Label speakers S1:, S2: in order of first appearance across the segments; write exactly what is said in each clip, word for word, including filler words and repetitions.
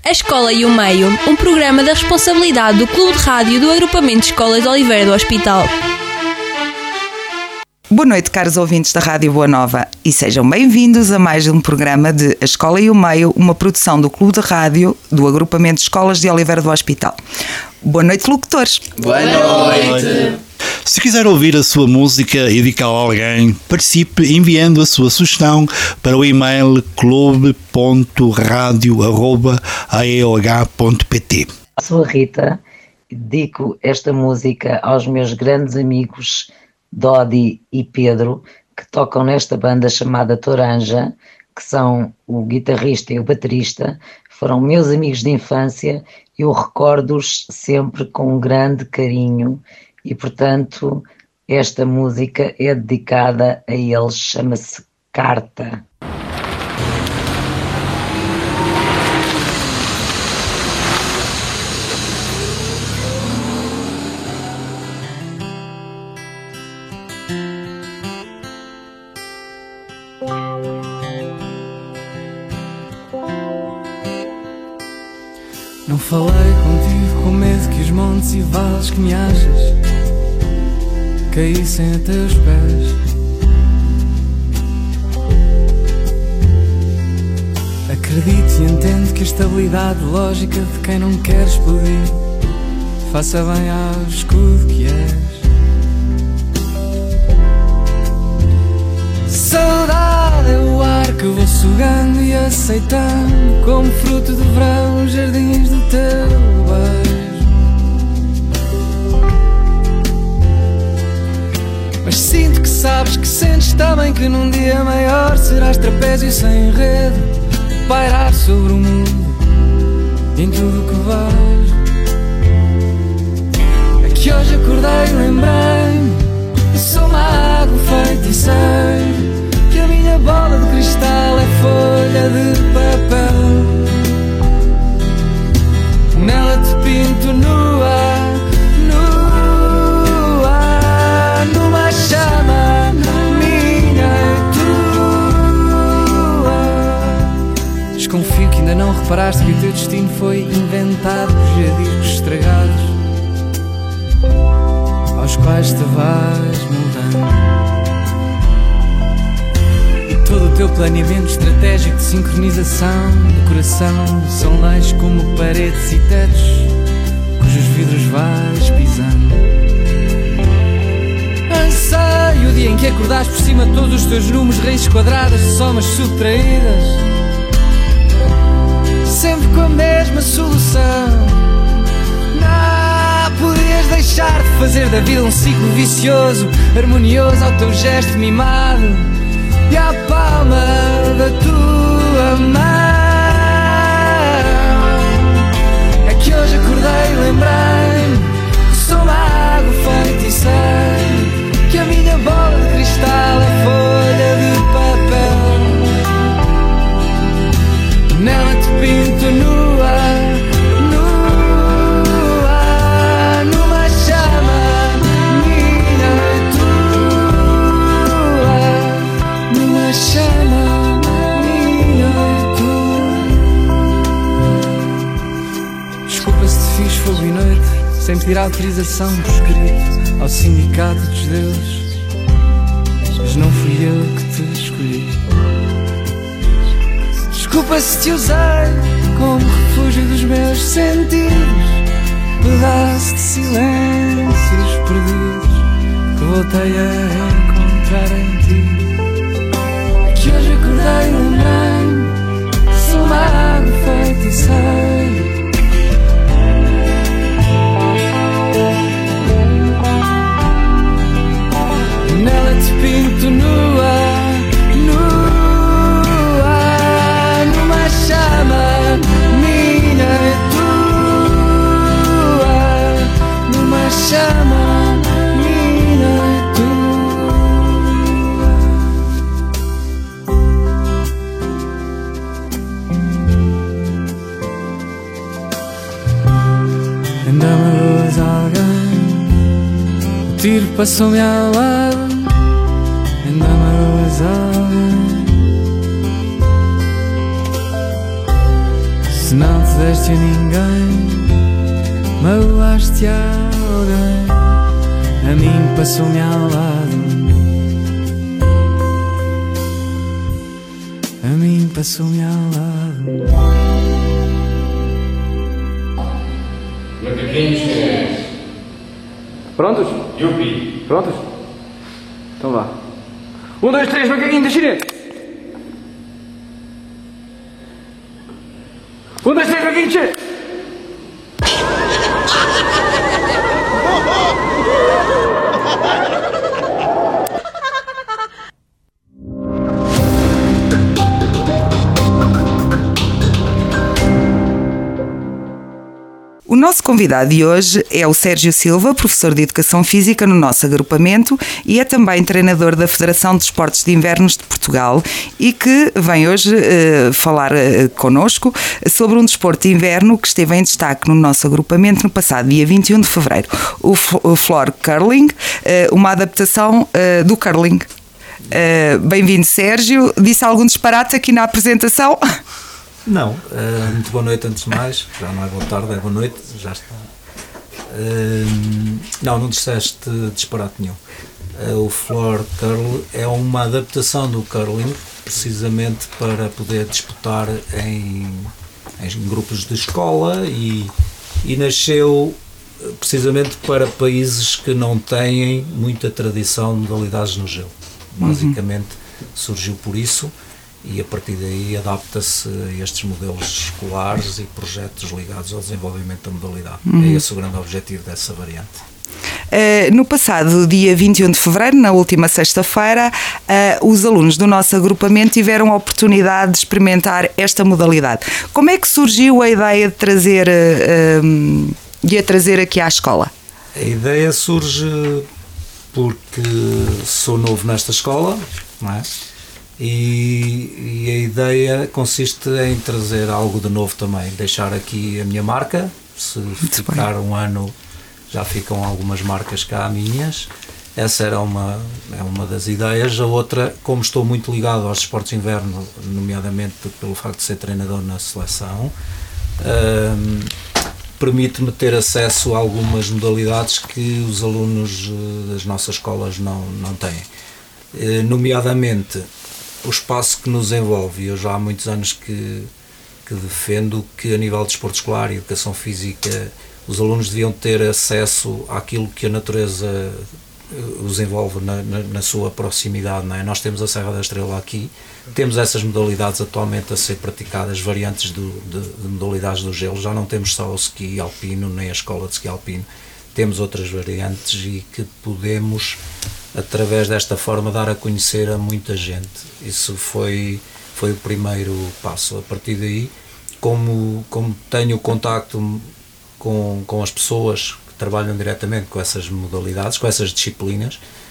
S1: A Escola e o Meio, um programa da responsabilidade do Clube de Rádio do Agrupamento de Escolas de Oliveira do Hospital.
S2: Boa noite, caros ouvintes da Rádio Boa Nova, e sejam bem-vindos a mais um programa de A Escola e o Meio, uma produção do Clube de Rádio do Agrupamento de Escolas de Oliveira do Hospital. Boa noite, locutores.
S3: Boa noite.
S4: Se quiser ouvir a sua música e dedicá-la a alguém, participe enviando a sua sugestão para o e-mail clube ponto radio arroba a e o h ponto p t.
S5: Sou a Rita, dedico esta música aos meus grandes amigos Dodi e Pedro, que tocam nesta banda chamada Toranja, que são o guitarrista e o baterista, foram meus amigos de infância, eu recordo-os sempre com um grande carinho e, portanto, esta música é dedicada a eles, chama-se Carta.
S6: Não falei contigo com medo que os montes e vales que me achas caíssem a teus pés. Acredito e entendo que a estabilidade lógica de quem não quer explodir faça bem ao escudo que és. Saudade é o ar que vou sugando e aceitando como fruto do verão os jardins do teu beijo. Mas sinto que sabes que sentes também que num dia maior serás trapézio sem enredo, pairar sobre o mundo em tudo o que vejo. É que hoje acordei e lembrei-me que sou mago feiticeiro, que a minha bola de cristal é folha de papel. Nela te pinto nua, nua, numa chama minha e tua. Desconfio que ainda não reparaste que o teu destino foi inventado por jadiscos estragados, aos quais te vais mudando. Todo o teu planeamento estratégico de sincronização do coração são leis como paredes e tetos cujos vidros vais pisando. Anseio o dia em que acordares por cima de todos os teus números, raízes quadradas de somas subtraídas, sempre com a mesma solução. Não podias deixar de fazer da vida um ciclo vicioso, harmonioso ao teu gesto mimado e à palma da tua mão. É que hoje acordei e lembrei-me que sou mago feiticeiro, que a minha bola de cristal é folha de papel. Nela te pinto nua, nua, numa chama minha e tua, numa chama minha e tua. Desculpa se te fiz fogo e noite sem pedir autorização por escrito ao sindicato dos deuses, mas não fui eu que te escolhi. Desculpa se te usei como refúgio dos meus sentidos, pedaço de silêncios perdidos que voltei a encontrar em ti. Que hoje acordei e lembrei-me que sou mago feiticeiro, nela te pinto nua, nua, numa chama minha e tua, numa chama minha e tua. Andamos alguém, o tiro passou-me ao lado. Andamos alguém, se não te cedeste a ninguém, magoaste a alguém, a mim passou-me ao lado, a mim passou-me ao lado.
S7: Prontos?
S3: Yupi.
S7: Prontos? Então vá. Um, dois, três, macaquinho da China. Um, dois, três, macaquinho da China.
S2: O nosso convidado de hoje é o Sérgio Silva, professor de Educação Física no nosso agrupamento e é também treinador da Federação de Desportos de Invernos de Portugal e que vem hoje uh, falar uh, connosco sobre um desporto de inverno que esteve em destaque no nosso agrupamento no passado dia vinte e um de fevereiro, o, o Floor Curling, uh, uma adaptação uh, do curling. Uh, bem-vindo, Sérgio. Disse algum disparate aqui na apresentação?
S8: Não, uh, muito boa noite antes de mais, já não é boa tarde, é boa noite, já está. Uh, não, não disseste disparate nenhum. Uh, o Floor Curl é uma adaptação do curling, precisamente para poder disputar em, em grupos de escola e, e nasceu precisamente para países que não têm muita tradição de modalidades no gelo. Basicamente uhum. surgiu por isso. E a partir daí adapta-se a estes modelos escolares e projetos ligados ao desenvolvimento da modalidade. Uhum. É esse o grande objetivo dessa variante.
S2: Uh, no passado dia vinte e um de fevereiro, na última sexta-feira, uh, os alunos do nosso agrupamento tiveram a oportunidade de experimentar esta modalidade. Como é que surgiu a ideia de trazer, uh, um, de a trazer aqui à escola?
S8: A ideia surge porque sou novo nesta escola, não é? E, e a ideia consiste em trazer algo de novo também, deixar aqui a minha marca, se Muito ficar bem. um ano já ficam algumas marcas cá minhas, essa era uma, é uma das ideias. A outra, como estou muito ligado aos esportes de inverno, nomeadamente pelo facto de ser treinador na seleção, um, permite-me ter acesso a algumas modalidades que os alunos das nossas escolas não, não têm, uh, nomeadamente o espaço que nos envolve. Eu já há muitos anos que, que defendo que a nível de desporto escolar e educação física os alunos deviam ter acesso àquilo que a natureza os envolve na, na, na sua proximidade, não é? Nós temos a Serra da Estrela aqui, temos essas modalidades atualmente a ser praticadas, variantes do, de, de modalidades do gelo, já não temos só o ski alpino nem a escola de ski alpino, temos outras variantes e que podemos, através desta forma, dar a conhecer a muita gente. Isso foi, foi o primeiro passo. A partir daí, como, como tenho contacto com, com as pessoas que trabalham diretamente com essas modalidades, com essas disciplinas,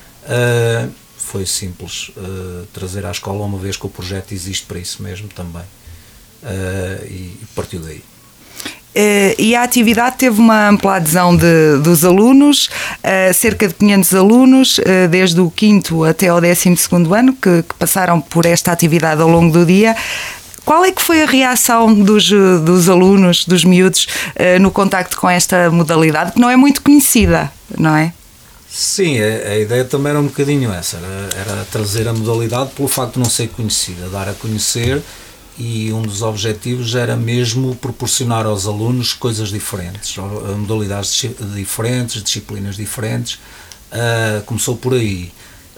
S8: uh, foi simples uh, trazer à escola, uma vez que o projeto existe para isso mesmo também. Uh, e partiu daí.
S2: Uh, e a atividade teve uma ampla adesão de, dos alunos, uh, cerca de quinhentos alunos, uh, desde o quinto até ao décimo segundo ano, que, que passaram por esta atividade ao longo do dia. Qual é que foi a reação dos, dos alunos, dos miúdos, uh, no contacto com esta modalidade, que não é muito conhecida, não é?
S8: Sim, a, a ideia também era um bocadinho essa, era, era trazer a modalidade pelo facto de não ser conhecida, dar a conhecer. E um dos objetivos era mesmo proporcionar aos alunos coisas diferentes, modalidades diferentes, disciplinas diferentes. Uh, começou por aí.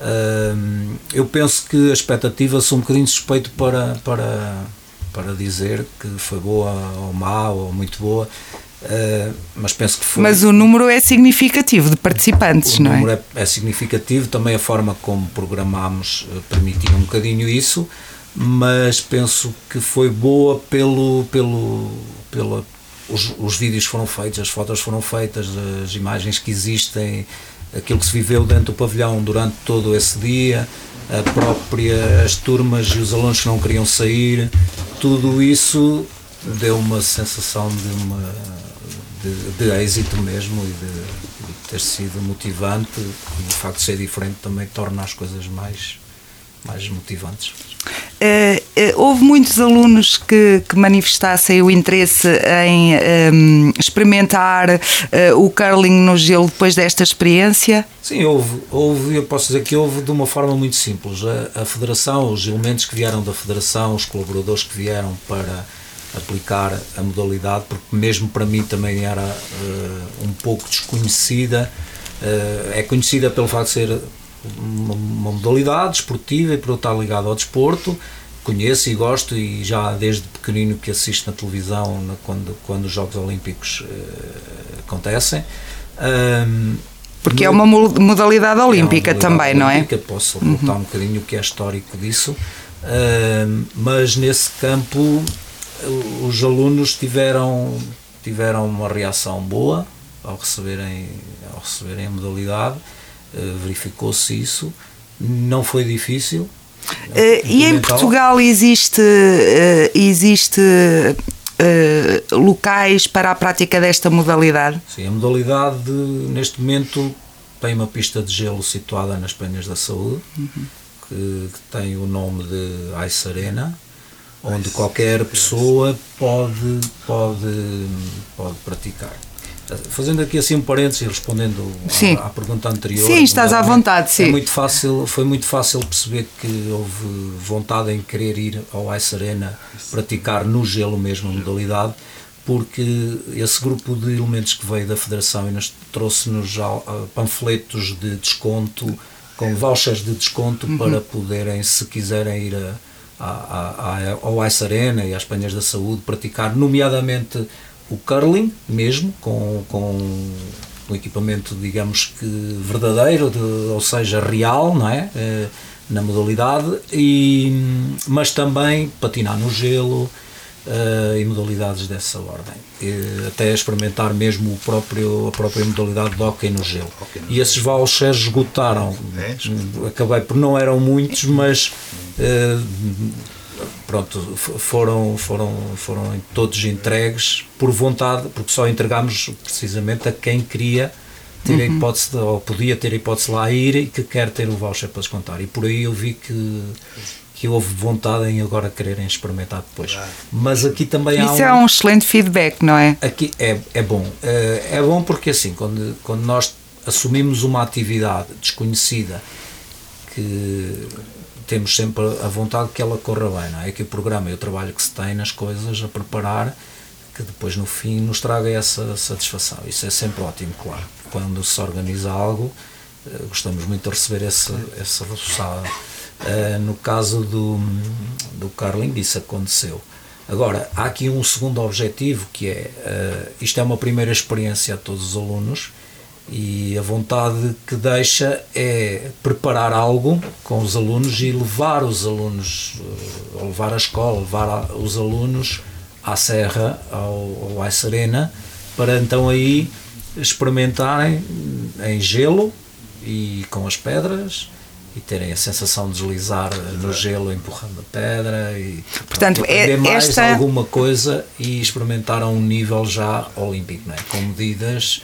S8: Uh, eu penso que a expectativa, sou um bocadinho suspeito para, para, para dizer que foi boa ou má ou muito boa, uh, mas penso que foi.
S2: Mas o número é significativo de participantes,
S8: o
S2: não é?
S8: O número é, é significativo, também a forma como programámos uh, permitiu um bocadinho isso. Mas penso que foi boa pelo, pelo, pela, os, os vídeos foram feitos, as fotos foram feitas, as imagens que existem, aquilo que se viveu dentro do pavilhão durante todo esse dia, a própria, as turmas e os alunos que não queriam sair, tudo isso deu uma sensação de, uma, de, de êxito mesmo e de, de ter sido motivante, e o facto de ser diferente também torna as coisas mais, mais motivantes.
S2: uh, houve muitos alunos que, que manifestassem o interesse em um, experimentar uh, o curling no gelo depois desta experiência?
S8: Sim, houve, houve, eu posso dizer que houve de uma forma muito simples. A, a Federação, os elementos que vieram da Federação, os colaboradores que vieram para aplicar a modalidade, porque mesmo para mim também era uh, um pouco desconhecida, uh, é conhecida pelo facto de ser uma, uma modalidade esportiva e por eu estar ligado ao desporto, conheço e gosto e já desde pequenino que assisto na televisão na, quando, quando os Jogos Olímpicos uh, acontecem. Um,
S2: Porque no, é uma modalidade olímpica é uma modalidade também, olímpica,
S8: não é? Posso voltar uhum. um bocadinho o que é histórico disso, uh, mas nesse campo os alunos tiveram, tiveram uma reação boa ao receberem, ao receberem a modalidade, uh, verificou-se isso, não foi difícil.
S2: Uh, e em Portugal existe, uh, existe uh, locais para a prática desta modalidade?
S8: Sim, a modalidade neste momento tem uma pista de gelo situada nas Penhas da Saúde, uhum. que, que tem o nome de Ice Arena, onde qualquer pessoa pode, pode, pode praticar. Fazendo aqui assim um parênteses e respondendo à, à pergunta anterior.
S2: Sim, estás à vontade, sim.
S8: É muito fácil, foi muito fácil perceber que houve vontade em querer ir ao Ice Arena praticar no gelo mesmo a modalidade, porque esse grupo de elementos que veio da Federação e nos trouxe-nos panfletos de desconto, com vouchers de desconto uhum. para poderem, se quiserem ir a À, à, ao Ice Arena e às Penhas da Saúde, praticar nomeadamente o curling mesmo, com, com um equipamento, digamos que verdadeiro, de, ou seja, real, não é? Eh, na modalidade, e, mas também patinar no gelo eh, e modalidades dessa ordem. E, até experimentar mesmo o próprio, a própria modalidade de hóquei no gelo. E esses vouchers esgotaram. Acabei por não eram muitos, mas Uh, pronto, foram, foram, foram todos entregues por vontade, porque só entregámos precisamente a quem queria ter uhum. a hipótese, de, ou podia ter a hipótese lá ir e que quer ter o voucher para descontar. E por aí eu vi que, que houve vontade em agora quererem experimentar depois. Mas aqui também
S2: Isso
S8: há um...
S2: Isso é um excelente feedback, não é?
S8: Aqui é, é bom. Uh, é bom porque assim, quando, quando nós assumimos uma atividade desconhecida, que temos sempre a vontade que ela corra bem, não é? Que o programa e o trabalho que se tem nas coisas a preparar, que depois no fim nos traga essa satisfação. Isso é sempre ótimo, claro. Quando se organiza algo, gostamos muito de receber esse, esse resultado. Uh, no caso do, do curling, isso aconteceu. Agora, há aqui um segundo objetivo, que é, uh, isto é uma primeira experiência a todos os alunos, e a vontade que deixa é preparar algo com os alunos e levar os alunos, ou levar a escola, levar os alunos à Serra, ao, ao Ice Arena, para então aí experimentarem em gelo e com as pedras e terem a sensação de deslizar no gelo empurrando a pedra e
S2: portanto,
S8: aprender
S2: é,
S8: mais
S2: esta...
S8: alguma coisa e experimentar a um nível já olímpico, não é? Com medidas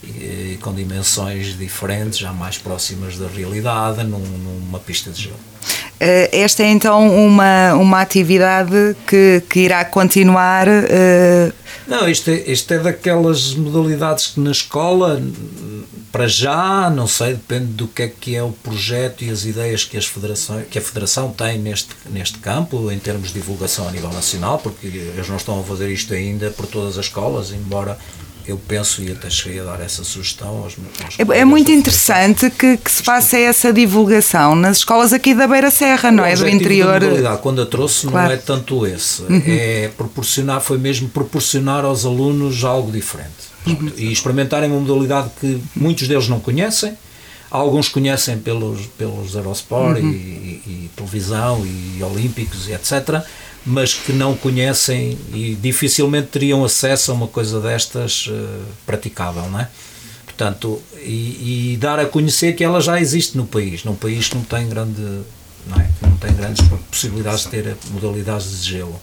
S8: e com dimensões diferentes, já mais próximas da realidade, num, numa pista de gelo.
S2: Esta é então uma, uma atividade que, que irá continuar? Uh...
S8: Não, isto é, isto é daquelas modalidades que na escola, para já, não sei, depende do que é que é o projeto e as ideias que, as federações, que a Federação tem neste, neste campo, em termos de divulgação a nível nacional, porque eles não estão a fazer isto ainda por todas as escolas, embora eu penso, e até cheguei a dar essa sugestão aos meus
S2: É, é muito interessante que, que se faça essa divulgação nas escolas aqui da Beira Serra, não é? Do interior.
S8: Da quando a trouxe, claro. Não é tanto esse. Uhum. É proporcionar, foi mesmo proporcionar aos alunos algo diferente. Uhum. E experimentarem uma modalidade que muitos deles não conhecem, alguns conhecem pelos, pelos Eurosport uhum. e, e, e televisão e olímpicos e etcétera, mas que não conhecem e dificilmente teriam acesso a uma coisa destas uh, praticável, não é? Portanto, e, e dar a conhecer que ela já existe no país, num país que não tem grande, não é? Não tem grandes possibilidades de ter modalidades de gelo.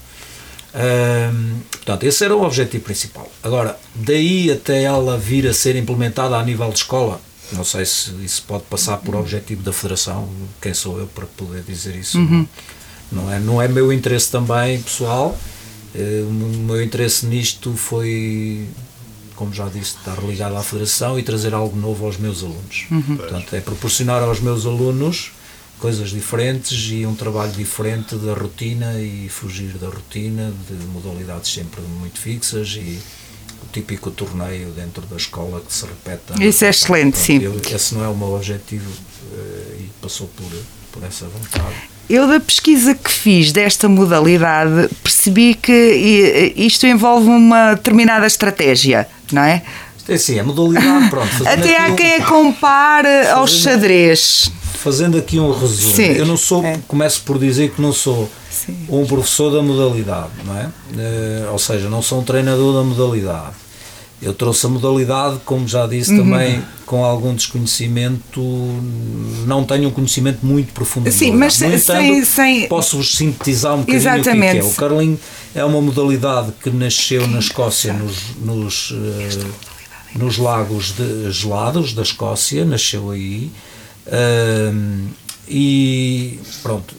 S8: Um, portanto, esse era o objetivo principal. Agora, daí até ela vir a ser implementada a nível de escola, não sei se isso pode passar por objetivo da Federação, quem sou eu para poder dizer isso?
S2: Uhum.
S8: não é, não é meu interesse também pessoal. O meu interesse nisto foi, como já disse, estar ligado à Federação e trazer algo novo aos meus alunos. Uhum. Portanto, é proporcionar aos meus alunos coisas diferentes e um trabalho diferente da rotina e fugir da rotina de modalidades sempre muito fixas e o típico torneio dentro da escola que se repete.
S2: Isso é excelente,
S8: Portanto,
S2: sim.
S8: Eu, esse não é o meu objetivo uh, e passou por, por essa vontade.
S2: Eu, da pesquisa que fiz desta modalidade, percebi que isto envolve uma determinada estratégia, não é?
S8: É sim, a modalidade, pronto.
S2: Até há quem a compare ao xadrez.
S8: Fazendo aqui um resumo, sim, eu não sou, é. começo por dizer que não sou sim. um professor da modalidade, não é? Uh, ou seja, não sou um treinador da modalidade. Eu trouxe a modalidade, como já disse, uhum. também com algum desconhecimento, não tenho um conhecimento muito profundo.
S2: Sim, mas sem,
S8: entanto,
S2: sem...
S8: posso-vos sintetizar um bocadinho Exatamente. o que é. O curling é uma modalidade que nasceu na Escócia, nos, nos, uh, nos lagos de, gelados da Escócia, nasceu aí, uh, e pronto,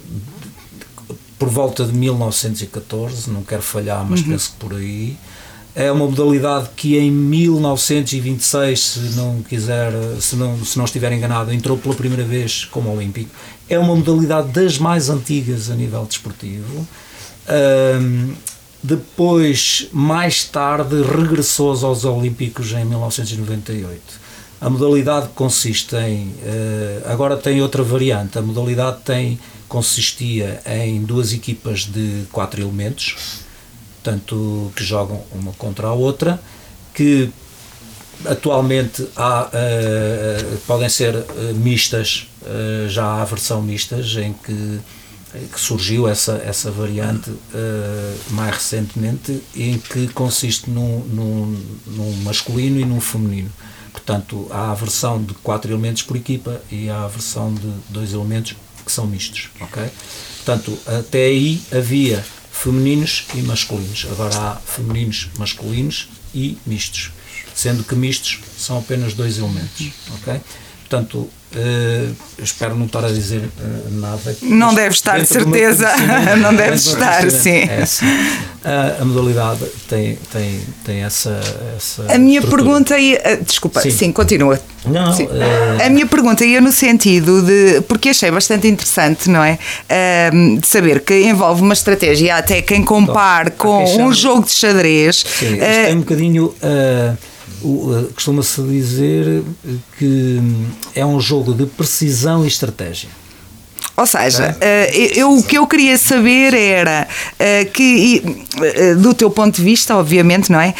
S8: por volta de mil novecentos e catorze, não quero falhar, mas uhum. penso que por aí. É uma modalidade que em mil novecentos e vinte e seis, se não quiser, se não, se não estiver enganado, entrou pela primeira vez como olímpico. É uma modalidade das mais antigas a nível desportivo. Um, depois, mais tarde, regressou aos Olímpicos em mil novecentos e noventa e oito. A modalidade consiste em... Uh, agora tem outra variante. A modalidade tem, consistia em duas equipas de quatro elementos, portanto, que jogam uma contra a outra, que atualmente há, uh, podem ser uh, mistas, uh, já há a versão mistas, em que, que surgiu essa, essa variante uh, mais recentemente, em que consiste num, num, num masculino e num feminino. Portanto, há a versão de quatro elementos por equipa e há a versão de dois elementos que são mistos. Okay? Portanto, até aí havia femininos e masculinos. Agora há femininos, masculinos e mistos, sendo que mistos são apenas dois elementos. Okay? Portanto, uh, espero não estar a dizer uh, nada.
S2: Não deve estar, de certeza. Não deve estar, sim.
S8: É assim. Uh, a modalidade tem, tem, tem essa, essa.
S2: A minha pergunta ia. Desculpa, sim, sim continua.
S8: Não,
S2: sim.
S8: Uh...
S2: A minha pergunta ia no sentido de. Porque achei bastante interessante, não é? Uh, de saber que envolve uma estratégia, até quem compare então, com um jogo de xadrez.
S8: Sim, isto uh, é um bocadinho. Uh, costuma-se dizer que é um jogo de precisão e estratégia.
S2: Ou seja, okay. eu, o que eu queria saber era que, do teu ponto de vista, obviamente, não é?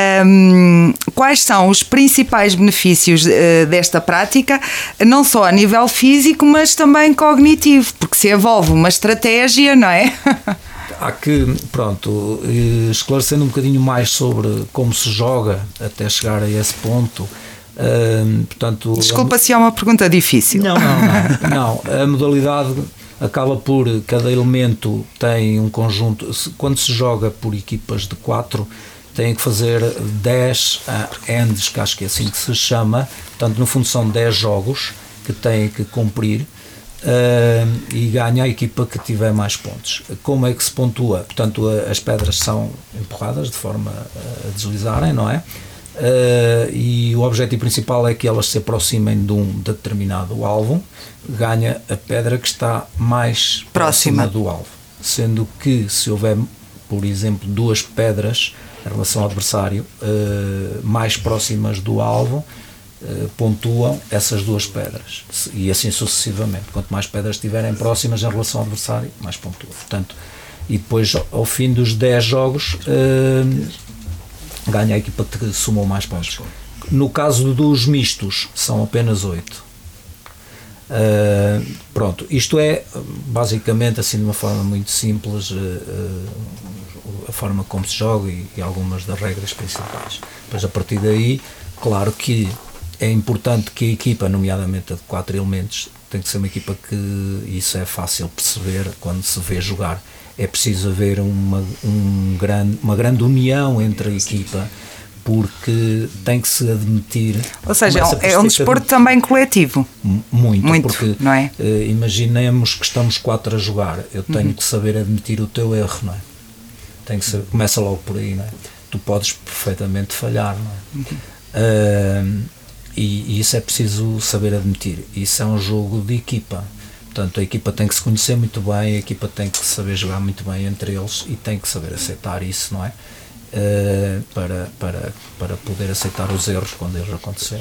S2: Quais são os principais benefícios desta prática, não só a nível físico, mas também cognitivo, porque se envolve uma estratégia, não é?
S8: Há que, pronto, esclarecendo um bocadinho mais sobre como se joga até chegar a esse ponto. Uh, portanto,
S2: Desculpa a... se é uma pergunta difícil.
S8: Não, não, não, não. A modalidade acaba por, cada elemento tem um conjunto, quando se joga por equipas de quatro, tem que fazer dez ends, que acho que é assim que se chama, portanto no fundo são dez jogos que têm que cumprir. Uh, e ganha a equipa que tiver mais pontos. Como é que se pontua? Portanto, a, as pedras são empurradas de forma a deslizarem, não é? Uh, e o objetivo principal é que elas se aproximem de um determinado alvo. Ganha a pedra que está mais próxima, próxima do alvo, sendo que se houver, por exemplo, duas pedras em relação ao adversário uh, mais próximas do alvo, Uh, pontuam essas duas pedras e assim sucessivamente. Quanto mais pedras estiverem próximas em relação ao adversário, mais pontuam. Portanto, e depois ao fim dos dez jogos uh, ganha a equipa que somou mais pontos. No caso dos mistos são apenas oito. Uh, pronto, isto é basicamente assim de uma forma muito simples uh, uh, a forma como se joga e, e algumas das regras principais. Depois a partir daí, claro que é importante que a equipa, nomeadamente a de quatro elementos, tem que ser uma equipa que, isso é fácil perceber quando se vê jogar, é preciso haver uma, um grande, uma grande união entre a equipa, porque tem que se admitir...
S2: Ou seja, é um desporto de... também coletivo.
S8: Muito,
S2: Muito
S8: porque
S2: não é?
S8: uh, imaginemos que estamos quatro a jogar, eu tenho uhum. que saber admitir o teu erro, não é? Tem que saber, começa logo por aí, não é? Tu podes perfeitamente falhar, não é? Uhum. Uh, e, e isso é preciso saber admitir. Isso é um jogo de equipa. Portanto, a equipa tem que se conhecer muito bem, a equipa tem que saber jogar muito bem entre eles e tem que saber aceitar isso, não é? Uh, para, para, para poder aceitar os erros quando eles acontecerem.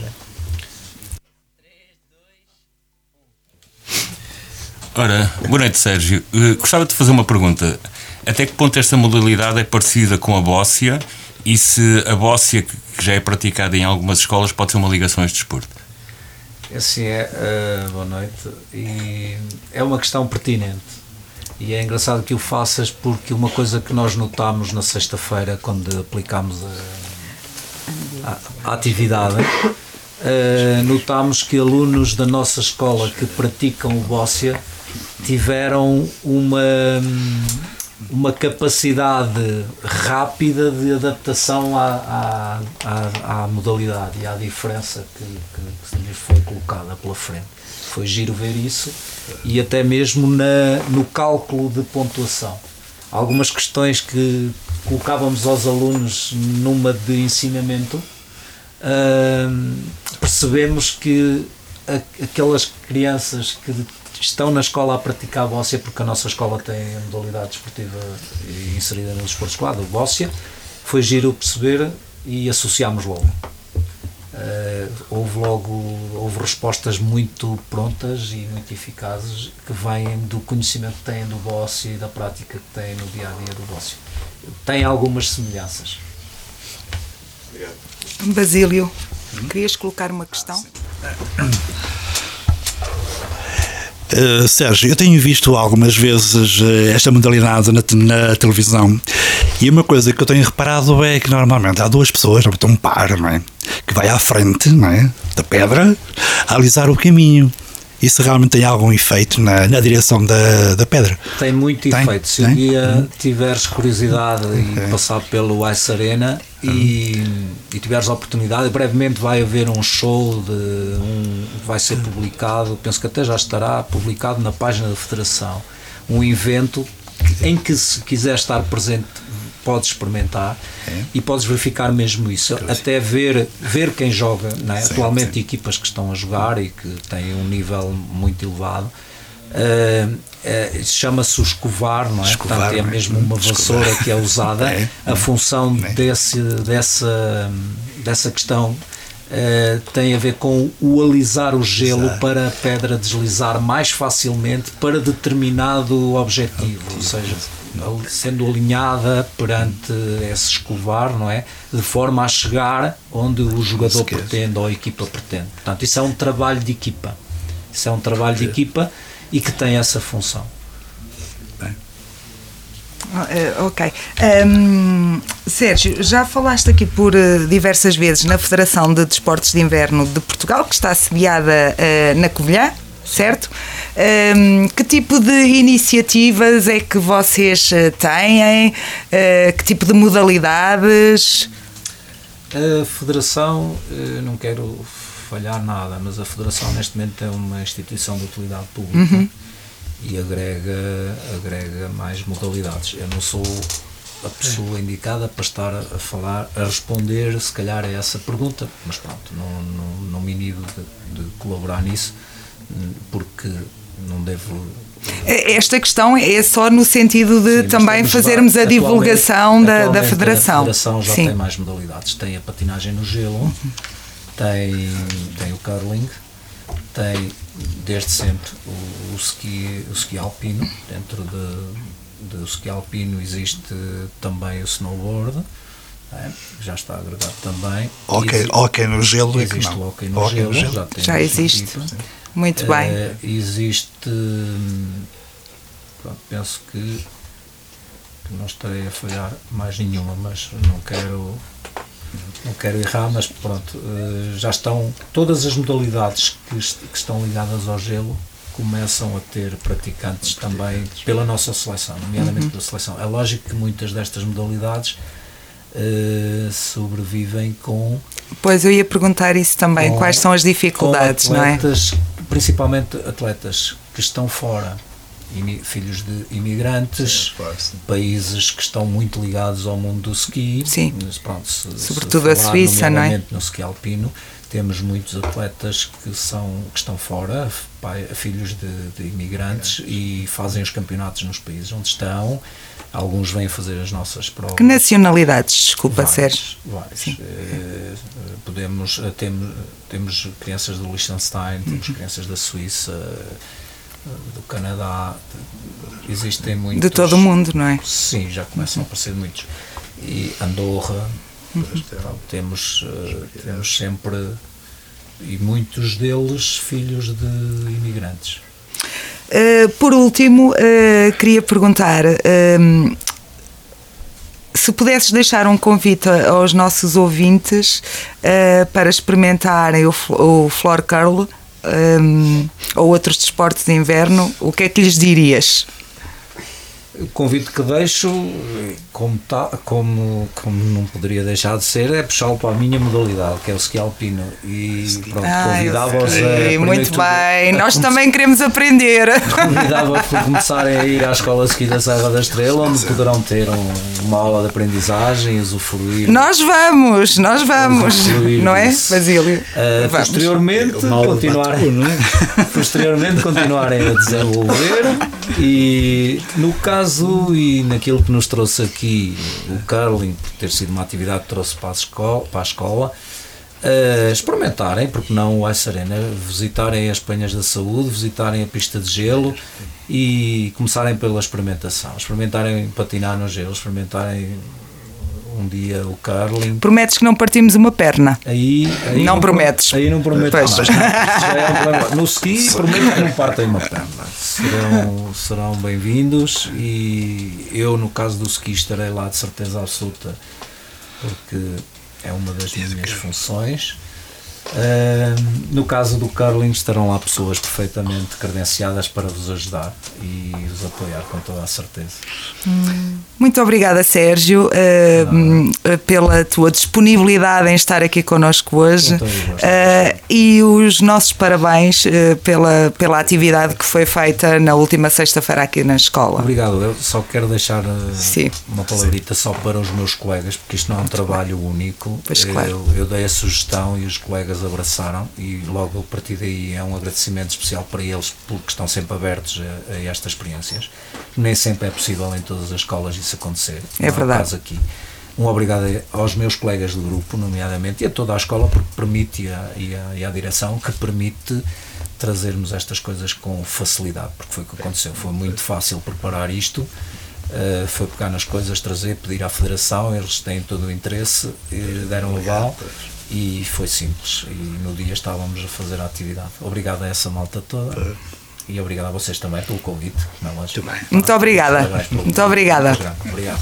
S3: Ora, boa noite, Sérgio. Uh, gostava de fazer uma pergunta. Até que ponto esta modalidade é parecida com a bóssia e se a bóssia que já é praticada em algumas escolas pode ser uma ligação a este desporto?
S8: Assim é, uh, boa noite. E é uma questão pertinente. E é engraçado que o faças porque uma coisa que nós notámos na sexta-feira quando aplicámos a, a, a atividade, uh, notámos que alunos da nossa escola que praticam o bóssia tiveram uma, uma capacidade rápida de adaptação à, à, à modalidade e à diferença que, que, que lhes foi colocada pela frente. Foi giro ver isso e até mesmo na, no cálculo de pontuação. Algumas questões que colocávamos aos alunos numa de ensinamento, uh, percebemos que a, aquelas crianças que estão na escola a praticar bóssia, porque a nossa escola tem a modalidade desportiva inserida no desporto escolar, o bóssia, foi giro perceber e associámos logo. Uh, houve logo houve respostas muito prontas e muito eficazes que vêm do conhecimento que têm do bóssia e da prática que têm no dia a dia do bóssia. Tem algumas semelhanças.
S2: Basílio, querias colocar uma questão?
S4: Uh, Sérgio, eu tenho visto algumas vezes uh, esta modalidade na, na televisão e uma coisa que eu tenho reparado é que normalmente há duas pessoas, um par, não é? Que vai à frente, não é? Da pedra a alisar o caminho. Isso realmente tem algum efeito na, na direção da, da pedra?
S8: Tem muito tem? efeito. Se um dia tiveres curiosidade okay. e passar pelo Ice Arena uhum. e, e tiveres a oportunidade, brevemente vai haver um show de um, vai ser publicado, penso que até já estará publicado na página da Federação, um evento em que, se quiser estar presente, podes experimentar é. e podes verificar mesmo isso, até ver, ver quem joga, não é? Sim, atualmente sim. equipas que estão a jogar e que têm um nível muito elevado, uh, uh, chama-se o escovar, não é?
S4: Escovar,
S8: portanto é mesmo uma vassoura escovar. que é usada, é. a função é. desse, dessa, dessa questão uh, tem a ver com o alisar o gelo Exato. para a pedra deslizar mais facilmente para determinado objetivo, ou seja, sendo alinhada perante esse escovar, não é? De forma a chegar onde o jogador pretende ou a equipa pretende. Portanto, isso é um trabalho de equipa. Isso é um trabalho de equipa e que tem essa função.
S2: Bem. Uh, ok. Um, Sérgio, já falaste aqui por uh, diversas vezes na Federação de Desportos de Inverno de Portugal, que está sediada uh, na Covilhã, certo? Um, que tipo de iniciativas é que vocês têm? Uh, que tipo de modalidades?
S8: A Federação, não quero falhar nada, mas a Federação neste momento é uma instituição de utilidade pública uhum. e agrega, agrega mais modalidades. Eu não sou a pessoa indicada para estar a falar, a responder se calhar a essa pergunta, mas pronto, não, não, não me inibo de, de colaborar nisso, porque não devo...
S2: Esta questão é só no sentido de Sim, também fazermos a divulgação da, da Federação.
S8: A Federação já
S2: Sim.
S8: tem mais modalidades. Tem a patinagem no gelo, uhum. tem, tem o curling, tem desde sempre o, o, ski, o ski alpino. Dentro de, de o ski alpino existe também o snowboard, é, já está agregado também.
S4: Ok,
S8: existe,
S4: ok no gelo.
S8: Existe o ok no gelo, gelo. Já,
S2: já existe. Tipo. Muito uh, bem.
S8: Existe, pronto, penso que, que não estarei a falhar mais nenhuma, mas não quero, não quero errar, mas pronto, uh, já estão todas as modalidades que, que estão ligadas ao gelo começam a ter praticantes também pela nossa seleção, nomeadamente uhum. pela seleção. É lógico que muitas destas modalidades uh, sobrevivem com...
S2: Pois, eu ia perguntar isso também,
S8: com,
S2: quais são as dificuldades,
S8: atletas,
S2: não é?
S8: Principalmente atletas que estão fora, filhos de imigrantes, países que estão muito ligados ao mundo do ski.
S2: Sim.
S8: Pronto, se,
S2: sobretudo
S8: se
S2: a Suíça, não é?
S8: No ski alpino, temos muitos atletas que, são, que estão fora, pai, filhos de, de imigrantes, e fazem os campeonatos nos países onde estão. Alguns vêm fazer as nossas provas.
S2: Que nacionalidades, desculpa,
S8: várias,
S2: Sérgio?
S8: Várias. Eh, podemos, temos, temos crianças do Liechtenstein, temos crianças da Suíça, do Canadá, existem muitos.
S2: De todo o mundo, não é?
S8: Sim, já começam a aparecer muitos. E Andorra, temos, temos sempre, e muitos deles filhos de imigrantes.
S2: Uh, por último, uh, queria perguntar uh, se pudesses deixar um convite aos nossos ouvintes uh, para experimentarem o, o floor curl um, ou outros desportos de inverno, o que é que lhes dirias?
S8: O convite que deixo, como, tá, como, como não poderia deixar de ser, é puxá-lo para a minha modalidade, que é o ski alpino. E pronto, ah, convidava-os a.
S2: Muito bem, nós come... também queremos aprender.
S8: Convidava-os a começarem a ir à Escola de Ski da Serra da Estrela, onde poderão ter um, uma aula de aprendizagem, usufruir.
S2: Nós vamos, nós vamos, não é, Basílio?
S8: Uh, posteriormente, continuar, posteriormente, continuarem a desenvolver e, no caso, e naquilo que nos trouxe aqui o curling, por ter sido uma atividade que trouxe para a escola, para a escola uh, experimentarem, porque não o Ice Arena, visitarem as Penhas da Saúde, visitarem a pista de gelo e começarem pela experimentação, experimentarem patinar no gelo, experimentarem um dia o curling.
S2: Prometes que não partimos uma perna?
S8: Aí, aí
S2: não,
S8: não
S2: prometes?
S8: Aí não prometo nada. É um no ski prometo que não partem uma perna. Serão, serão bem-vindos e eu, no caso do ski, estarei lá de certeza absoluta, porque é uma das minhas funções. Uh, no caso do curling, estarão lá pessoas perfeitamente credenciadas para vos ajudar e vos apoiar com toda a certeza.
S2: Muito obrigada, Sérgio, uh, pela tua disponibilidade em estar aqui connosco hoje, uh, e os nossos parabéns uh, pela, pela atividade que foi feita na última sexta-feira aqui na escola.
S8: Obrigado. Eu só quero deixar uh, uma palavrita só para os meus colegas, porque isto não é um trabalho único.
S2: Pois, claro.
S8: eu, eu dei a sugestão e os colegas abraçaram, e logo a partir daí é um agradecimento especial para eles, porque estão sempre abertos a, a estas experiências. Nem sempre é possível em todas as escolas isso acontecer.
S2: É verdade.
S8: Caso aqui. Um obrigado aos meus colegas do grupo, nomeadamente, e a toda a escola, porque permite, e a, e a, e a direção, que permite trazermos estas coisas com facilidade, porque foi o que aconteceu. Foi muito fácil preparar isto, uh, foi pegar nas coisas, trazer, pedir à Federação, eles têm todo o interesse, deram o aval. E foi simples, e no dia estávamos a fazer a atividade. Obrigado a essa malta toda e obrigado a vocês também pelo convite. Não, muito bem.
S2: Muito obrigada. Muito obrigada.
S8: Obrigado.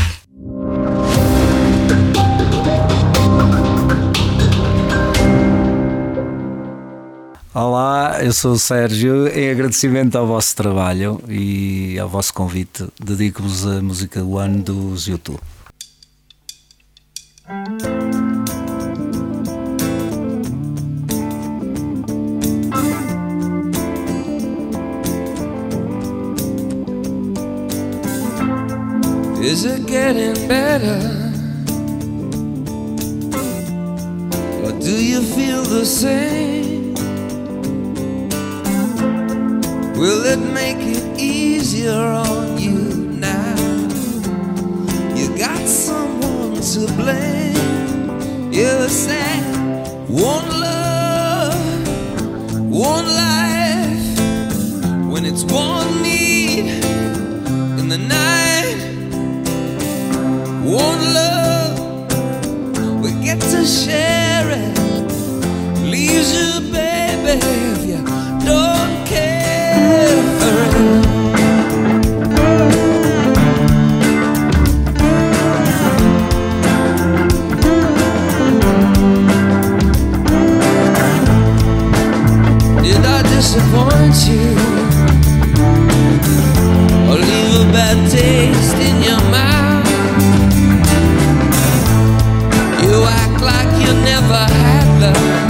S8: Olá, eu sou o Sérgio. Em agradecimento ao vosso trabalho e ao vosso convite, dedico-vos a música do ano dos YouTube.
S6: Is it getting better? Or do you feel the same? Will it make it easier on you now? You got someone to blame. You say one love, one life, when it's one need in the night. One love, we get to share it. Leaves you, baby, if you don't care for it. Did I disappoint you? Or leave a bad taste in your mouth? never had love,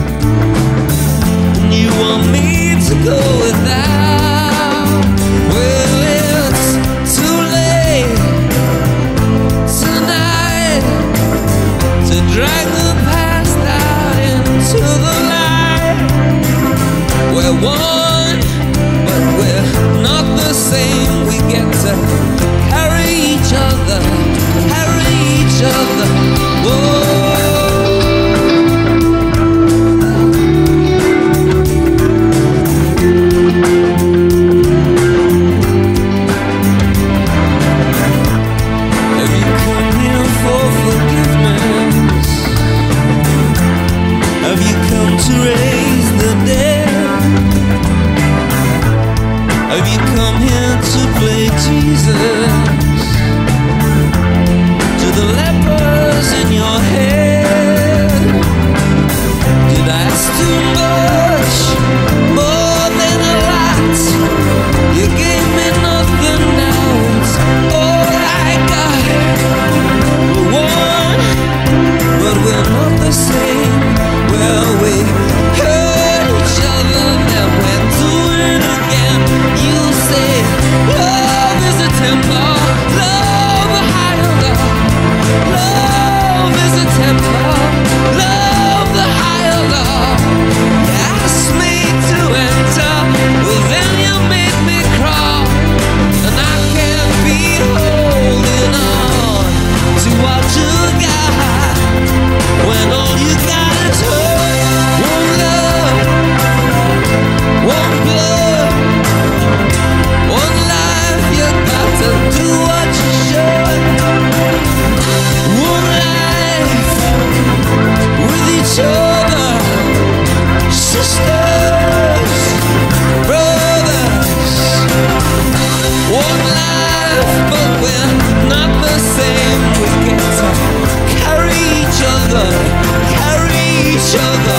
S6: and you want me to go without. Well, it's too late tonight to drag the past out into the light. We're one, but we're not the same. We get to carry each other, carry each other. Whoa. To raise the dead, have you come here to play Jesus to the lepers in your head? Did I ask too much, more than a lot? You gave me nothing, now it's all I got. We're one, but we're not the same. Well, we hurt each other, then we're doing it again. You say love is a tempo, love a higher love. Love is a tempo, love the higher love. You asked me to enter, well then you made me crawl, and I can't be holding on to what you got when all you got is hurt. One love, one blood, one life. You got to do what you should. One life with each other, sisters, brothers. One life, but we're not the same. We get to carry each other, carry each other.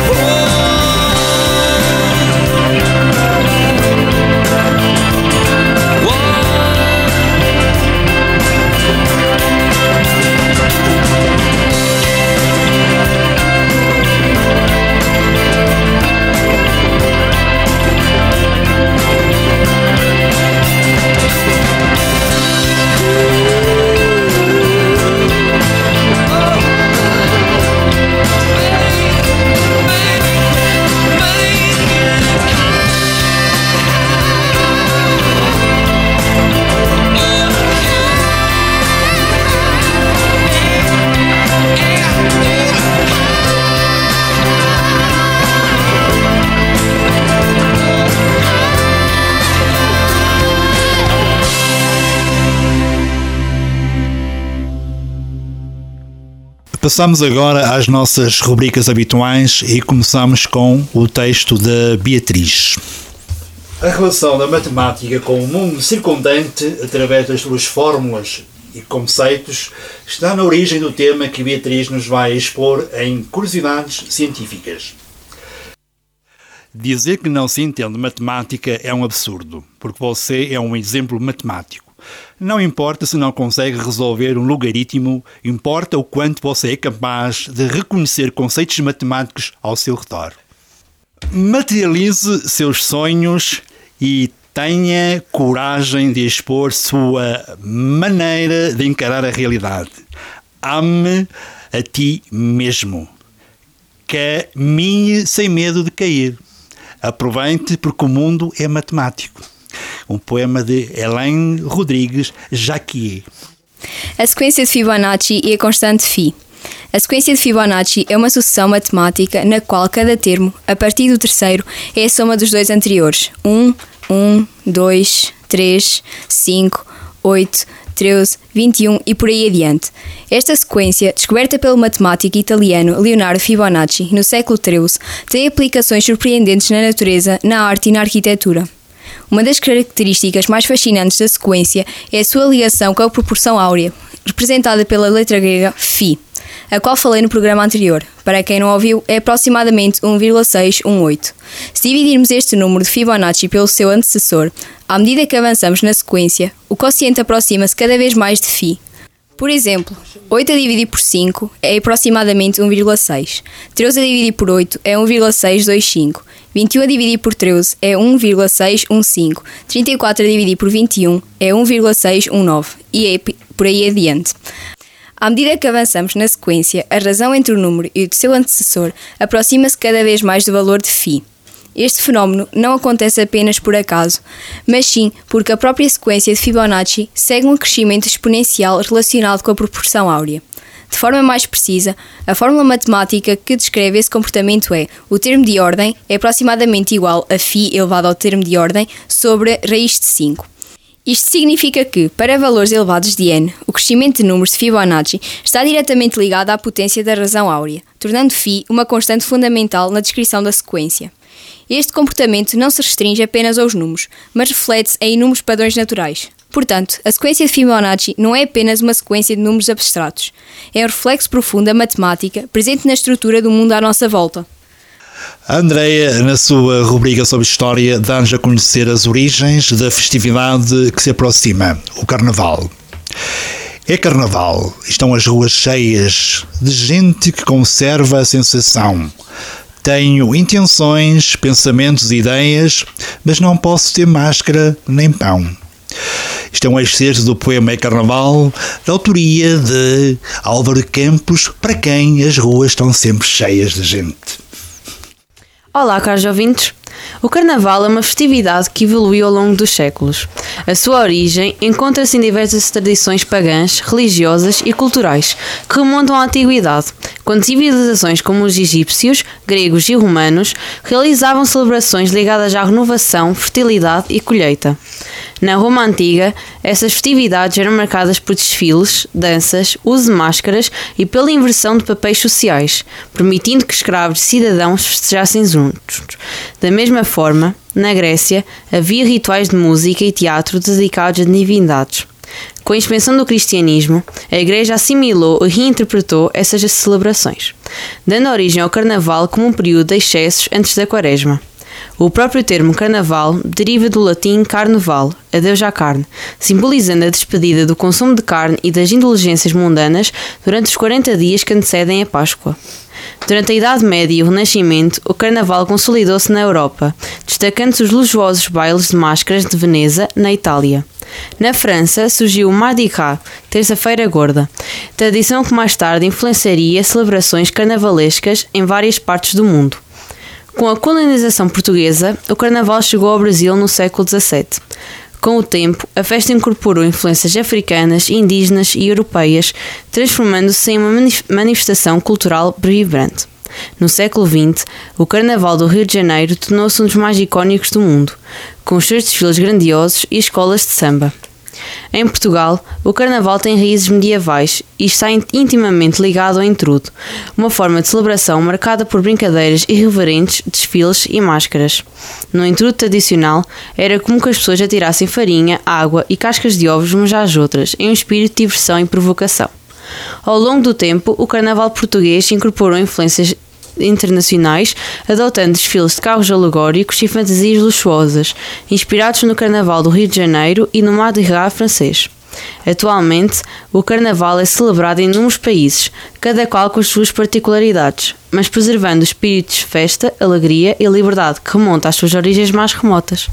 S4: Passamos agora às nossas rubricas habituais e começamos com o texto da Beatriz. A relação da matemática com o mundo circundante, através das suas fórmulas e conceitos, está na origem do tema que Beatriz nos vai expor em Curiosidades Científicas. Dizer que não se entende matemática é um absurdo, porque você é um exemplo matemático. Não importa se não consegue resolver um logaritmo, importa o quanto você é capaz de reconhecer conceitos matemáticos ao seu redor. Materialize seus sonhos e tenha coragem de expor sua maneira de encarar a realidade. Ame a ti mesmo. Caminhe sem medo de cair. Aproveite porque o mundo é matemático. Um poema de Hélène Rodrigues Jacquier.
S1: A sequência de Fibonacci e a constante Φ. A sequência de Fibonacci é uma sucessão matemática na qual cada termo, a partir do terceiro, é a soma dos dois anteriores. um, um, dois, três, cinco, oito, treze, vinte e um e por aí adiante. Esta sequência, descoberta pelo matemático italiano Leonardo Fibonacci no século treze, tem aplicações surpreendentes na natureza, na arte e na arquitetura. Uma das características mais fascinantes da sequência é a sua ligação com a proporção áurea, representada pela letra grega Φ, a qual falei no programa anterior. Para quem não ouviu, é aproximadamente um vírgula seiscentos e dezoito. Se dividirmos este número de Fibonacci pelo seu antecessor, à medida que avançamos na sequência, o quociente aproxima-se cada vez mais de Φ. Por exemplo, oito a dividir por cinco é aproximadamente um vírgula seis, treze a dividir por oito é um vírgula seiscentos e vinte e cinco, vinte e um a dividir por treze é um vírgula seiscentos e quinze, trinta e quatro a dividir por vinte e um é um vírgula seiscentos e dezenove e é por aí adiante. À medida que avançamos na sequência, a razão entre o número e o seu antecessor aproxima-se cada vez mais do valor de φ. Este fenómeno não acontece apenas por acaso, mas sim porque a própria sequência de Fibonacci segue um crescimento exponencial relacionado com a proporção áurea. De forma mais precisa, a fórmula matemática que descreve esse comportamento é: o termo de ordem é aproximadamente igual a φ elevado ao termo de ordem sobre raiz de cinco. Isto significa que, para valores elevados de n, o crescimento de números de Fibonacci está diretamente ligado à potência da razão áurea, tornando φ uma constante fundamental na descrição da sequência. Este comportamento não se restringe apenas aos números, mas reflete-se em inúmeros padrões naturais. Portanto, a sequência de Fibonacci não é apenas uma sequência de números abstratos. É um reflexo profundo da matemática presente na estrutura do mundo à nossa volta.
S4: A Andreia, na sua rubrica sobre história, dá-nos a conhecer as origens da festividade que se aproxima, o Carnaval. É Carnaval, estão as ruas cheias de gente que conserva a sensação. Tenho intenções, pensamentos e ideias, mas não posso ter máscara nem pão. Isto é um excerto do poema É Carnaval, da autoria de Álvaro Campos, para quem as ruas estão sempre cheias de gente.
S9: Olá, caros ouvintes. O Carnaval é uma festividade que evoluiu ao longo dos séculos. A sua origem encontra-se em diversas tradições pagãs, religiosas e culturais, que remontam à antiguidade, quando civilizações como os egípcios, gregos e romanos realizavam celebrações ligadas à renovação, fertilidade e colheita. Na Roma Antiga, essas festividades eram marcadas por desfiles, danças, uso de máscaras e pela inversão de papéis sociais, permitindo que escravos e cidadãos festejassem juntos. Da mesma forma, na Grécia, havia rituais de música e teatro dedicados a divindades. Com a expansão do cristianismo, a Igreja assimilou e reinterpretou essas celebrações, dando origem ao Carnaval como um período de excessos antes da Quaresma. O próprio termo Carnaval deriva do latim carneval, adeus à carne, simbolizando a despedida do consumo de carne e das indulgências mundanas durante os quarenta dias que antecedem a Páscoa. Durante a Idade Média e o Renascimento, o Carnaval consolidou-se na Europa, destacando-se os luxuosos bailes de máscaras de Veneza, na Itália. Na França, surgiu o Mardi Gras, Terça-feira Gorda, tradição que mais tarde influenciaria celebrações carnavalescas em várias partes do mundo. Com a colonização portuguesa, o Carnaval chegou ao Brasil no século dezassete. Com o tempo, a festa incorporou influências africanas, indígenas e europeias, transformando-se em uma manifestação cultural vibrante. No século vinte, o Carnaval do Rio de Janeiro tornou-se um dos mais icónicos do mundo, com os seus desfiles grandiosos e escolas de samba. Em Portugal, o Carnaval tem raízes medievais e está intimamente ligado ao intrudo, uma forma de celebração marcada por brincadeiras irreverentes, desfiles e máscaras. No intrudo tradicional, era comum que as pessoas atirassem farinha, água e cascas de ovos umas às outras, em um espírito de diversão e provocação. Ao longo do tempo, o Carnaval português incorporou influências internacionais, adotando desfiles de carros alegóricos e fantasias luxuosas, inspirados no Carnaval do Rio de Janeiro e no Mardi Gras francês. Atualmente, o Carnaval é celebrado em inúmeros países, cada qual com as suas particularidades, mas preservando o espírito de festa, alegria e liberdade que remonta às suas origens mais remotas.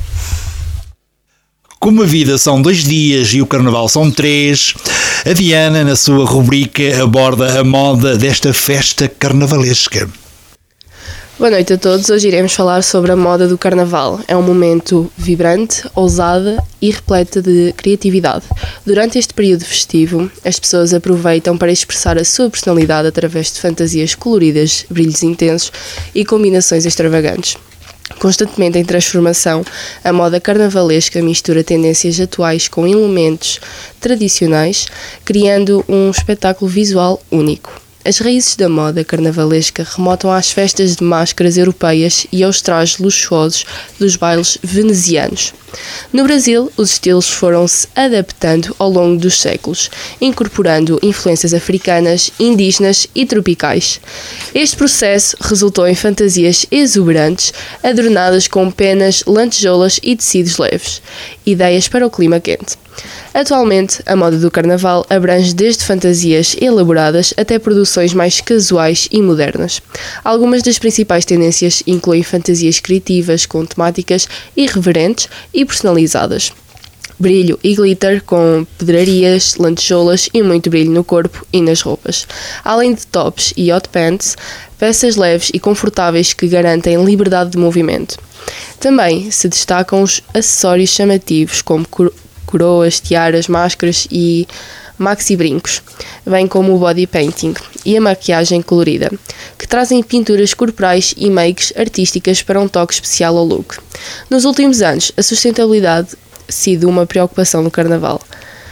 S4: Como a vida são dois dias e o Carnaval são três, a Diana, na sua rubrica, aborda a moda desta festa carnavalesca.
S10: Boa noite a todos. Hoje iremos falar sobre a moda do Carnaval. É um momento vibrante, ousado e repleto de criatividade. Durante este período festivo, as pessoas aproveitam para expressar a sua personalidade através de fantasias coloridas, brilhos intensos e combinações extravagantes. Constantemente em transformação, a moda carnavalesca mistura tendências atuais com elementos tradicionais, criando um espetáculo visual único. As raízes da moda carnavalesca remontam às festas de máscaras europeias e aos trajes luxuosos dos bailes venezianos. No Brasil, os estilos foram-se adaptando ao longo dos séculos, incorporando influências africanas, indígenas e tropicais. Este processo resultou em fantasias exuberantes, adornadas com penas, lantejoulas e tecidos leves, ideias para o clima quente. Atualmente, a moda do carnaval abrange desde fantasias elaboradas até produções mais casuais e modernas. Algumas das principais tendências incluem fantasias criativas com temáticas irreverentes e personalizadas, brilho e glitter com pedrarias, lantejoulas e muito brilho no corpo e nas roupas, além de tops e hot pants, peças leves e confortáveis que garantem liberdade de movimento. Também se destacam os acessórios chamativos como coroas, tiaras, máscaras e maxi-brincos, bem como o body painting e a maquiagem colorida, que trazem pinturas corporais e makes artísticas para um toque especial ao look. Nos últimos anos, a sustentabilidade sido uma preocupação no carnaval.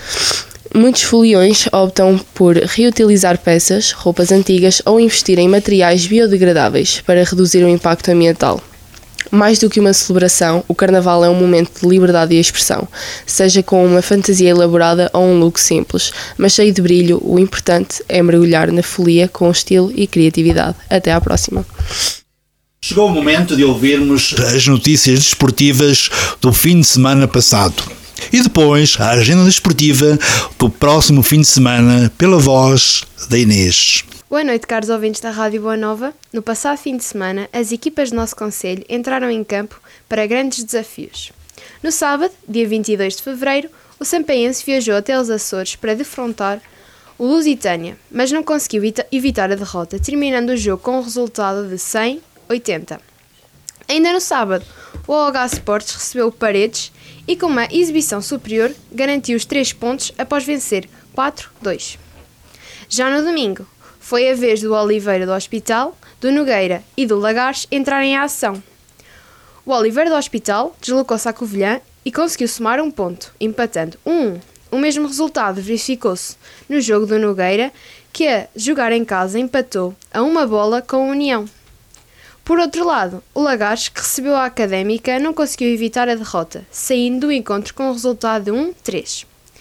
S10: Muitos foliões optam por reutilizar peças, roupas antigas ou investir em materiais biodegradáveis para reduzir o impacto ambiental. Mais do que uma celebração, o carnaval é um momento de liberdade e expressão, seja com uma fantasia elaborada ou um look simples, mas cheio de brilho. O importante é mergulhar na folia com estilo e criatividade. Até à próxima.
S4: Chegou o momento de ouvirmos as notícias desportivas do fim de semana passado. E depois a agenda desportiva do próximo fim de semana pela voz da Inês.
S11: Boa noite, caros ouvintes da Rádio Boa Nova. No passado fim de semana, as equipas do nosso concelho entraram em campo para grandes desafios. No sábado, dia vinte e dois de fevereiro, o Sampaense viajou até os Açores para defrontar o Lusitânia, mas não conseguiu evitar a derrota, terminando o jogo com um resultado de cem a oitenta. Ainda no sábado, o O H Sports recebeu o Paredes e, com uma exibição superior, garantiu os três pontos após vencer quatro a dois. Já no domingo, foi a vez do Oliveira do Hospital, do Nogueira e do Lagares entrarem em ação. O Oliveira do Hospital deslocou-se à Covilhã e conseguiu somar um ponto, empatando um a um. O mesmo resultado verificou-se no jogo do Nogueira, que a jogar em casa empatou a uma bola com a União. Por outro lado, o Lagares, que recebeu a Académica, não conseguiu evitar a derrota, saindo do encontro com o resultado de um a três.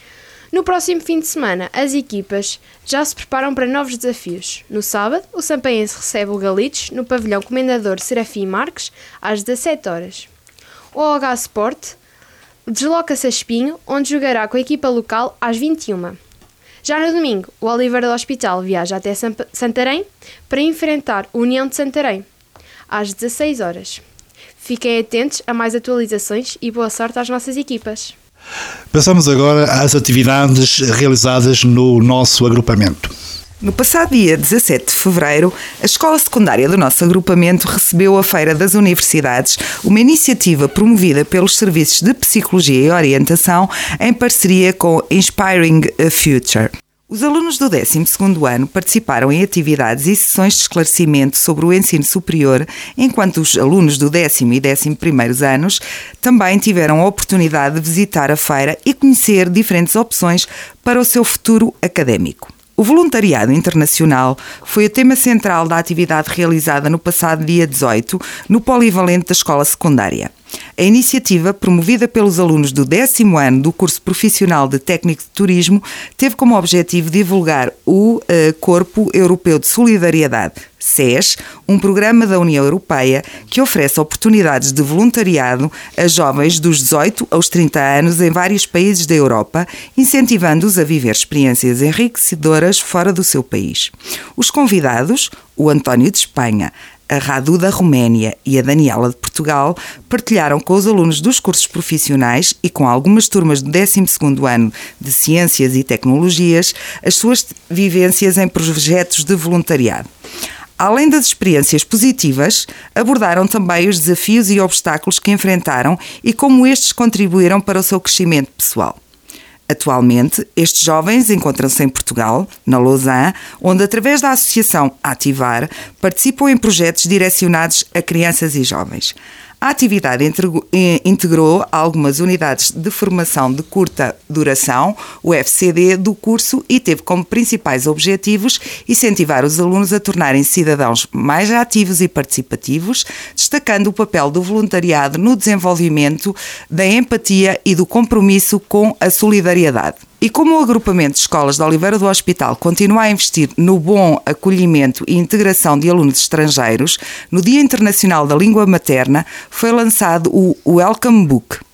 S11: No próximo fim de semana, as equipas já se preparam para novos desafios. No sábado, o Sampaense recebe o Galitos no pavilhão Comendador Serafim Marques, às dezassete horas. O O H Sport desloca-se a Espinho, onde jogará com a equipa local às vinte e uma. Já no domingo, o Oliveira do Hospital viaja até Santarém para enfrentar o União de Santarém, às dezasseis horas. Fiquem atentos a mais atualizações e boa sorte às nossas equipas.
S4: Passamos agora às atividades realizadas no nosso agrupamento.
S2: No passado dia dezassete de fevereiro, a escola secundária do nosso agrupamento recebeu a Feira das Universidades, uma iniciativa promovida pelos Serviços de Psicologia e Orientação em parceria com Inspiring a Future. Os alunos do décimo segundo ano participaram em atividades e sessões de esclarecimento sobre o ensino superior, enquanto os alunos do décimo e décimo primeiros anos também tiveram a oportunidade de visitar a feira e conhecer diferentes opções para o seu futuro académico. O voluntariado internacional foi o tema central da atividade realizada no passado dia dezoito, no Polivalente da Escola Secundária. A iniciativa, promovida pelos alunos do décimo ano do curso profissional de Técnico de Turismo, teve como objetivo divulgar o uh, Corpo Europeu de Solidariedade, S E S, um programa da União Europeia que oferece oportunidades de voluntariado a jovens dos dezoito aos trinta anos em vários países da Europa, incentivando-os a viver experiências enriquecedoras fora do seu país. Os convidados, o António de Espanha, a Radu da Roménia e a Daniela de Portugal, partilharam com os alunos dos cursos profissionais e com algumas turmas do décimo segundo ano de Ciências e Tecnologias as suas vivências em projetos de voluntariado. Além das experiências positivas, abordaram também os desafios e obstáculos que enfrentaram e como estes contribuíram para o seu crescimento pessoal. Atualmente, estes jovens encontram-se em Portugal, na Lausanne, onde, através da associação Ativar, participam em projetos direcionados a crianças e jovens. A atividade integrou algumas unidades de formação de curta duração, o F C D, do curso e teve como principais objetivos incentivar os alunos a tornarem-se cidadãos mais ativos e participativos, destacando o papel do voluntariado no desenvolvimento da empatia e do compromisso com a solidariedade. E como o agrupamento de escolas de Oliveira do Hospital continua a investir no bom acolhimento e integração de alunos estrangeiros, no Dia Internacional da Língua Materna foi lançado o Welcome Book,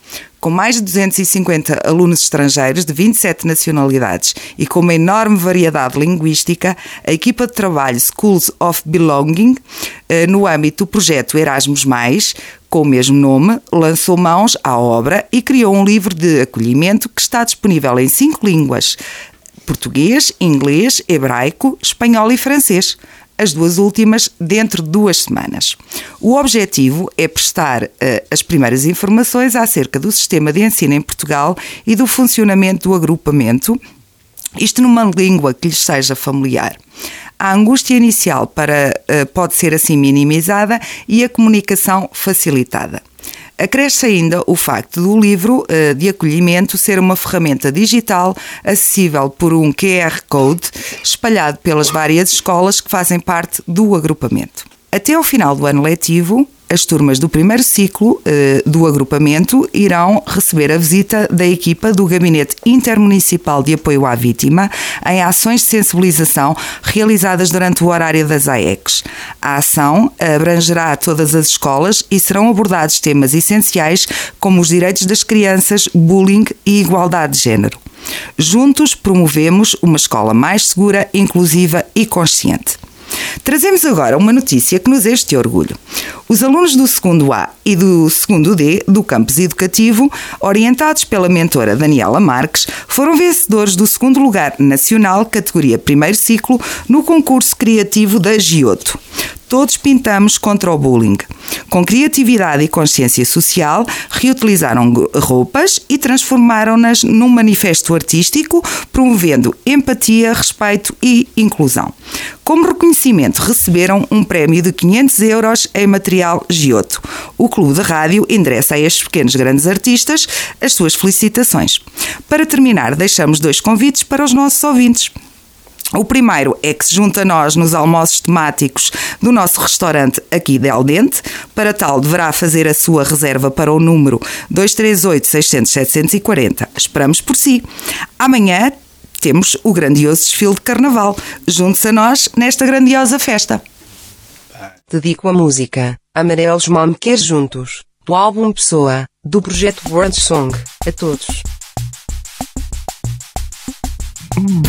S2: Com mais de duzentos e cinquenta alunos estrangeiros de vinte e sete nacionalidades e com uma enorme variedade linguística, a equipa de trabalho Schools of Belonging, no âmbito do projeto Erasmus mais, com o mesmo nome, lançou mãos à obra e criou um livro de acolhimento que está disponível em cinco línguas: português, inglês, hebraico, espanhol e francês. As duas últimas dentro de duas semanas. O objetivo é prestar uh, as primeiras informações acerca do sistema de ensino em Portugal e do funcionamento do agrupamento, isto numa língua que lhes seja familiar. A angústia inicial para, uh, pode ser assim minimizada e a comunicação facilitada. Acresce ainda o facto do livro uh, de acolhimento ser uma ferramenta digital acessível por um Q R Code espalhado pelas várias escolas que fazem parte do agrupamento. Até ao final do ano letivo, as turmas do primeiro ciclo uh, do agrupamento irão receber a visita da equipa do Gabinete Intermunicipal de Apoio à Vítima em ações de sensibilização realizadas durante o horário das A E Cs. A ação abrangerá todas as escolas e serão abordados temas essenciais como os direitos das crianças, bullying e igualdade de género. Juntos promovemos uma escola mais segura, inclusiva e consciente. Trazemos agora uma notícia que nos enche de orgulho. Os alunos do segundo A e do segundo D do campus educativo, orientados pela mentora Daniela Marques, foram vencedores do segundo lugar nacional, categoria primeiro ciclo, no concurso criativo da Giotto. Todos pintamos contra o bullying. Com criatividade e consciência social, reutilizaram roupas e transformaram-nas num manifesto artístico, promovendo empatia, respeito e inclusão. Como reconhecimento, receberam um prémio de quinhentos euros em material Giotto. O Clube de Rádio endereça a estes pequenos grandes artistas as suas felicitações. Para terminar, deixamos dois convites para os nossos ouvintes. O primeiro é que se junta a nós nos almoços temáticos do nosso restaurante aqui de Aldente. Para tal, deverá fazer a sua reserva para o número dois três oito, seis zero zero, sete zero quatro zero. Esperamos por si. Amanhã temos o grandioso desfile de Carnaval. Junte-se a nós nesta grandiosa festa.
S12: Dedico a música Amarelos Mom Quer Juntos, do álbum Pessoa, do projeto World Song, a todos. Hum.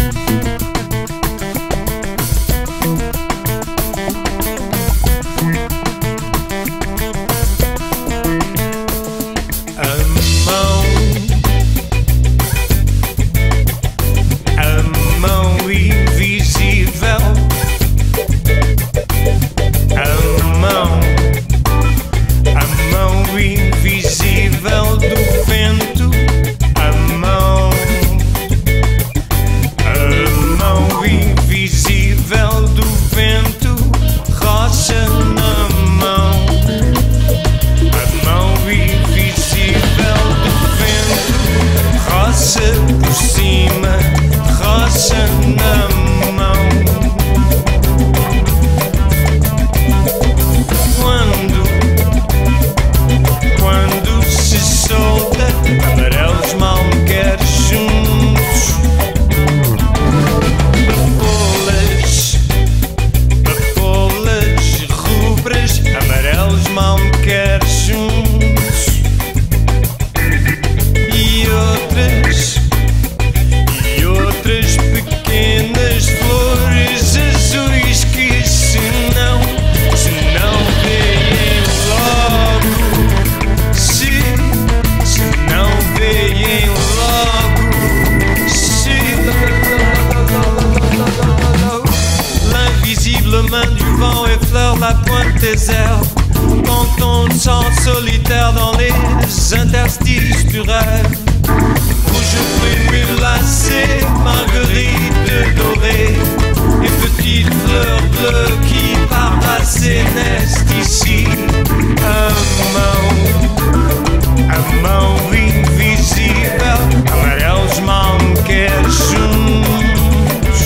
S13: La pointe des airs, quand on te sent solitaire dans les interstices du rêve. Rouge prune glacée, marguerite dorée, et petites fleurs bleues qui par passé naissent ici. Amor, amor invisível, amarelos mal quer juntos.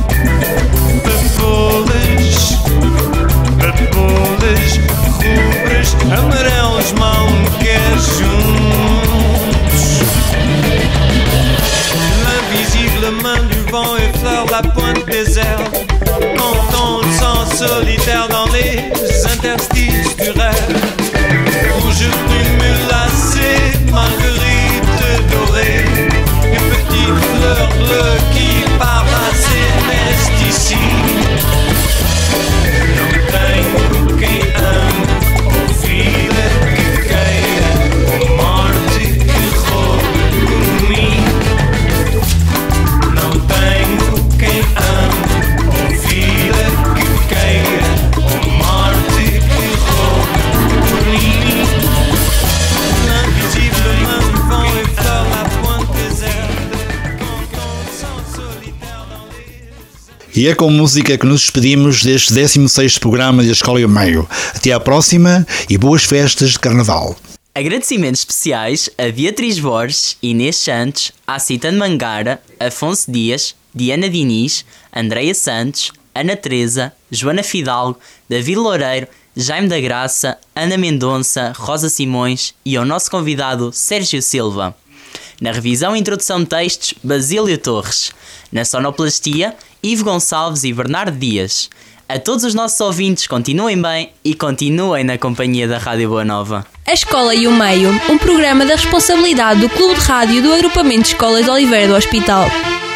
S13: Bepolas, bepolas rubras, amarelos mal quer juntos. L'invisible main du vent effleure la pointe des airs, quand on se sent solitaire dans les interstices du rêve. Rouge prune mulacée, marguerite
S4: E é com música que nos despedimos deste décimo sexto programa da Escola e o Meio. Até à próxima e boas festas de Carnaval.
S14: Agradecimentos especiais a Beatriz Borges, Inês Santos, Acitano Mangara, Afonso Dias, Diana Diniz, Andreia Santos, Ana Teresa, Joana Fidalgo, David Loureiro, Jaime da Graça, Ana Mendonça, Rosa Simões e ao nosso convidado Sérgio Silva. Na revisão e introdução de textos, Basílio Torres. Na sonoplastia, Ivo Gonçalves e Bernardo Dias. A todos os nossos ouvintes, continuem bem e continuem na companhia da Rádio Boa Nova.
S15: A Escola e o Meio, um programa da responsabilidade do Clube de Rádio do Agrupamento de Escolas de Oliveira do Hospital.